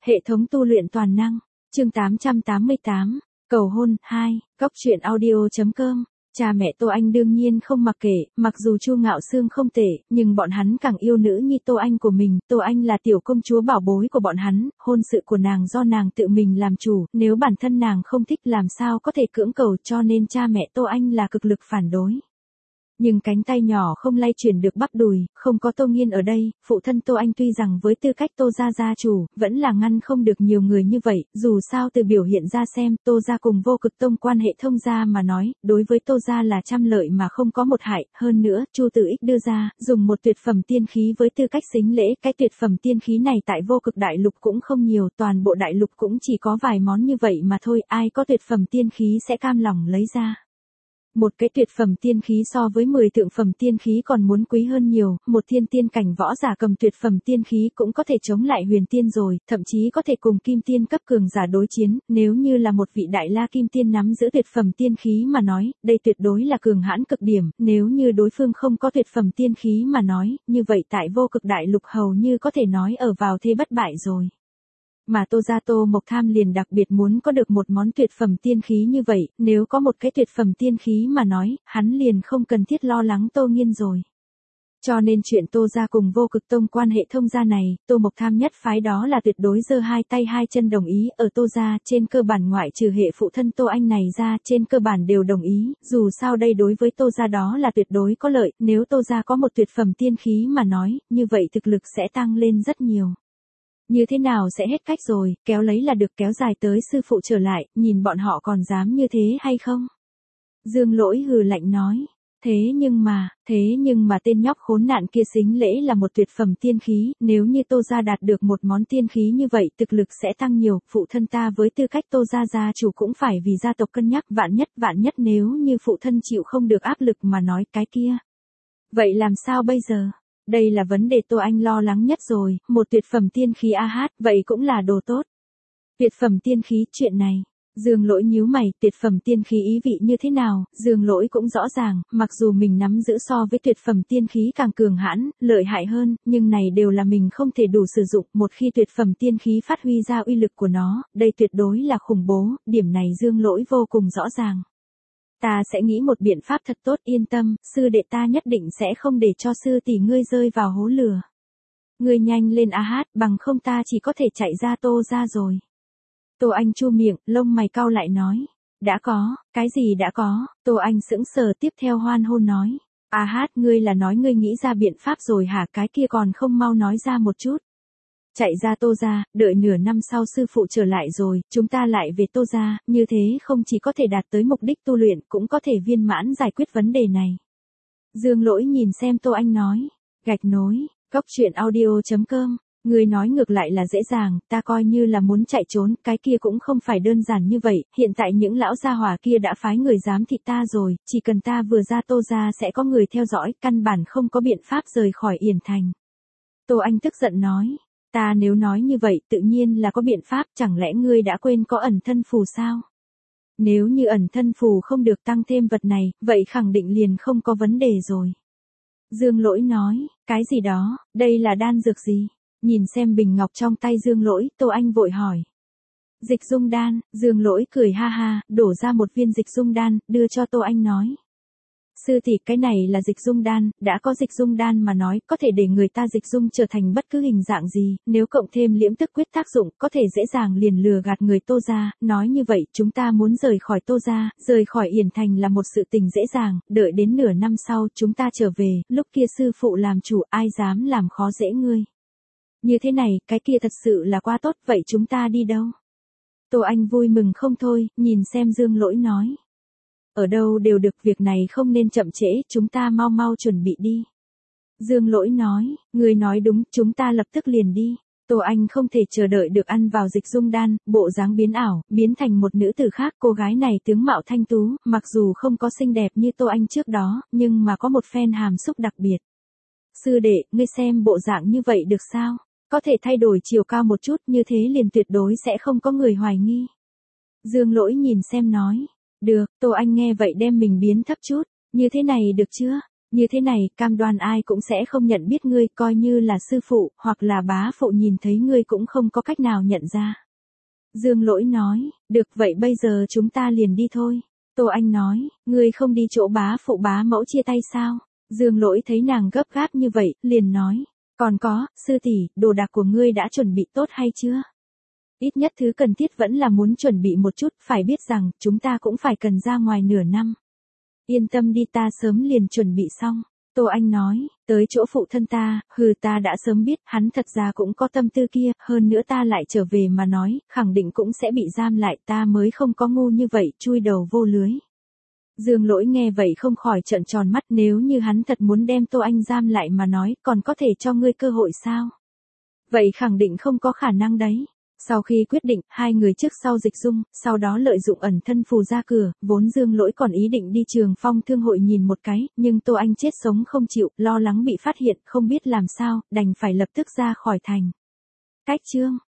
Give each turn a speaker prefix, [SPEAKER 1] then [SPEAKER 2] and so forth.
[SPEAKER 1] Hệ thống tu luyện toàn năng, chương 888, cầu hôn, 2, Cóc truyện audio.com. Cha mẹ Tô Anh đương nhiên không mặc kệ, mặc dù Chu Ngạo Sương không tệ, nhưng bọn hắn càng yêu nữ nhi Tô Anh của mình, Tô Anh là tiểu công chúa bảo bối của bọn hắn, hôn sự của nàng do nàng tự mình làm chủ, nếu bản thân nàng không thích làm sao có thể cưỡng cầu, cho nên cha mẹ Tô Anh là cực lực phản đối. Nhưng cánh tay nhỏ không lay chuyển được bắp đùi, không có Tô Nghiên ở đây, phụ thân Tô Anh tuy rằng với tư cách Tô gia gia chủ, vẫn là ngăn không được nhiều người như vậy, dù sao từ biểu hiện ra xem, Tô gia cùng Vô Cực Tông quan hệ thông gia mà nói, đối với Tô gia là trăm lợi mà không có một hại, hơn nữa, Chu Tử Ích đưa ra, dùng một tuyệt phẩm tiên khí với tư cách sính lễ, cái tuyệt phẩm tiên khí này tại Vô Cực Đại Lục cũng không nhiều, toàn bộ đại lục cũng chỉ có vài món như vậy mà thôi, ai có tuyệt phẩm tiên khí sẽ cam lòng lấy ra. Một cái tuyệt phẩm tiên khí so với 10 thượng phẩm tiên khí còn muốn quý hơn nhiều, một thiên tiên cảnh võ giả cầm tuyệt phẩm tiên khí cũng có thể chống lại huyền tiên rồi, thậm chí có thể cùng kim tiên cấp cường giả đối chiến, nếu như là một vị đại la kim tiên nắm giữ tuyệt phẩm tiên khí mà nói, đây tuyệt đối là cường hãn cực điểm, nếu như đối phương không có tuyệt phẩm tiên khí mà nói, như vậy tại Vô Cực Đại Lục hầu như có thể nói ở vào thế bất bại rồi. Mà Tô gia Tô Mộc Tham liền đặc biệt muốn có được một món tuyệt phẩm tiên khí như vậy, nếu có một cái tuyệt phẩm tiên khí mà nói, hắn liền không cần thiết lo lắng Tô Nghiên rồi. Cho nên chuyện Tô gia cùng Vô Cực Tông quan hệ thông gia này, Tô Mộc Tham nhất phái đó là tuyệt đối giơ hai tay hai chân đồng ý, ở Tô gia, trên cơ bản ngoại trừ hệ phụ thân Tô Anh này ra, trên cơ bản đều đồng ý, dù sao đây đối với Tô gia đó là tuyệt đối có lợi, nếu Tô gia có một tuyệt phẩm tiên khí mà nói, như vậy thực lực sẽ tăng lên rất nhiều. Như thế nào sẽ hết cách rồi, kéo lấy là được, kéo dài tới sư phụ trở lại, nhìn bọn họ còn dám như thế hay không? Dương Lỗi hừ lạnh nói, thế nhưng mà tên nhóc khốn nạn kia sính lễ là một tuyệt phẩm tiên khí, nếu như Tô gia đạt được một món tiên khí như vậy thực lực sẽ tăng nhiều, phụ thân ta với tư cách Tô gia gia chủ cũng phải vì gia tộc cân nhắc, vạn nhất nếu như phụ thân chịu không được áp lực mà nói cái kia. Vậy làm sao bây giờ? Đây là vấn đề Tô Anh lo lắng nhất rồi, một tuyệt phẩm tiên khí vậy cũng là đồ tốt. Tuyệt phẩm tiên khí, chuyện này, Dương Lỗi nhíu mày, tuyệt phẩm tiên khí ý vị như thế nào, Dương Lỗi cũng rõ ràng, mặc dù mình nắm giữ so với tuyệt phẩm tiên khí càng cường hãn, lợi hại hơn, nhưng này đều là mình không thể đủ sử dụng, một khi tuyệt phẩm tiên khí phát huy ra uy lực của nó, đây tuyệt đối là khủng bố, điểm này Dương Lỗi vô cùng rõ ràng. Ta sẽ nghĩ một biện pháp thật tốt, yên tâm, sư đệ ta nhất định sẽ không để cho sư tỷ ngươi rơi vào hố lửa. Ngươi nhanh lên bằng không ta chỉ có thể chạy ra Tô ra rồi. Tô Anh chu miệng, lông mày cau lại nói. Đã có, cái gì đã có, Tô Anh sững sờ tiếp theo hoan hô nói. Ngươi là nói ngươi nghĩ ra biện pháp rồi hả, cái kia còn không mau nói ra một chút. Chạy ra Tô gia, đợi nửa năm sau sư phụ trở lại rồi, chúng ta lại về Tô gia, như thế không chỉ có thể đạt tới mục đích tu luyện, cũng có thể viên mãn giải quyết vấn đề này. Dương Lỗi nhìn xem Tô Anh nói, gạch nối, Cóc truyện audio.com, người nói ngược lại là dễ dàng, ta coi như là muốn chạy trốn, cái kia cũng không phải đơn giản như vậy, hiện tại những lão gia hỏa kia đã phái người giám thị ta rồi, chỉ cần ta vừa ra Tô gia sẽ có người theo dõi, căn bản không có biện pháp rời khỏi Yển Thành. Tô Anh tức giận nói. Ta nếu nói như vậy tự nhiên là có biện pháp, chẳng lẽ ngươi đã quên có ẩn thân phù sao? Nếu như ẩn thân phù không được tăng thêm vật này, vậy khẳng định liền không có vấn đề rồi. Dương Lỗi nói, cái gì đó, đây là đan dược gì? Nhìn xem bình ngọc trong tay Dương Lỗi, Tô Anh vội hỏi. Dịch dung đan, Dương Lỗi cười ha ha, đổ ra một viên dịch dung đan, đưa cho Tô Anh nói. Sư tỷ, cái này là dịch dung đan, đã có dịch dung đan mà nói, có thể để người ta dịch dung trở thành bất cứ hình dạng gì, nếu cộng thêm liễm tức quyết tác dụng, có thể dễ dàng liền lừa gạt người Tô gia, nói như vậy, chúng ta muốn rời khỏi Tô gia, rời khỏi Yển Thành là một sự tình dễ dàng, đợi đến nửa năm sau, chúng ta trở về, lúc kia sư phụ làm chủ, ai dám làm khó dễ ngươi. Như thế này, cái kia thật sự là quá tốt, vậy chúng ta đi đâu? Tô Anh vui mừng không thôi, nhìn xem Dương Lỗi nói. Ở đâu đều được, việc này không nên chậm trễ, chúng ta mau chuẩn bị đi. Dương Lỗi nói, người nói đúng, chúng ta lập tức liền đi. Tô Anh không thể chờ đợi được ăn vào dịch dung đan, bộ dáng biến ảo, biến thành một nữ tử khác, cô gái này tướng mạo thanh tú, mặc dù không có xinh đẹp như Tô Anh trước đó, nhưng mà có một phen hàm xúc đặc biệt. Sư đệ, ngươi xem bộ dạng như vậy được sao? Có thể thay đổi chiều cao một chút, như thế liền tuyệt đối sẽ không có người hoài nghi. Dương Lỗi nhìn xem nói. Được, Tô Anh nghe vậy đem mình biến thấp chút, như thế này được chưa? Như thế này, cam đoan ai cũng sẽ không nhận biết ngươi, coi như là sư phụ, hoặc là bá phụ nhìn thấy ngươi cũng không có cách nào nhận ra. Dương Lỗi nói, được vậy bây giờ chúng ta liền đi thôi. Tô Anh nói, ngươi không đi chỗ bá phụ bá mẫu chia tay sao? Dương Lỗi thấy nàng gấp gáp như vậy, liền nói, còn có, sư tỷ, đồ đạc của ngươi đã chuẩn bị tốt hay chưa? Ít nhất thứ cần thiết vẫn là muốn chuẩn bị một chút, phải biết rằng, chúng ta cũng phải cần ra ngoài nửa năm. Yên tâm đi, ta sớm liền chuẩn bị xong. Tô Anh nói, tới chỗ phụ thân ta, ta đã sớm biết, hắn thật ra cũng có tâm tư kia, hơn nữa ta lại trở về mà nói, khẳng định cũng sẽ bị giam lại, ta mới không có ngu như vậy, chui đầu vô lưới. Dương Lỗi nghe vậy không khỏi trợn tròn mắt, nếu như hắn thật muốn đem Tô Anh giam lại mà nói, còn có thể cho ngươi cơ hội sao? Vậy khẳng định không có khả năng đấy. Sau khi quyết định, hai người trước sau dịch dung, sau đó lợi dụng ẩn thân phù ra cửa, vốn Dương Lỗi còn ý định đi Trường Phong Thương hội nhìn một cái, nhưng Tô Anh chết sống không chịu, lo lắng bị phát hiện, không biết làm sao, đành phải lập tức ra khỏi thành. Cách chương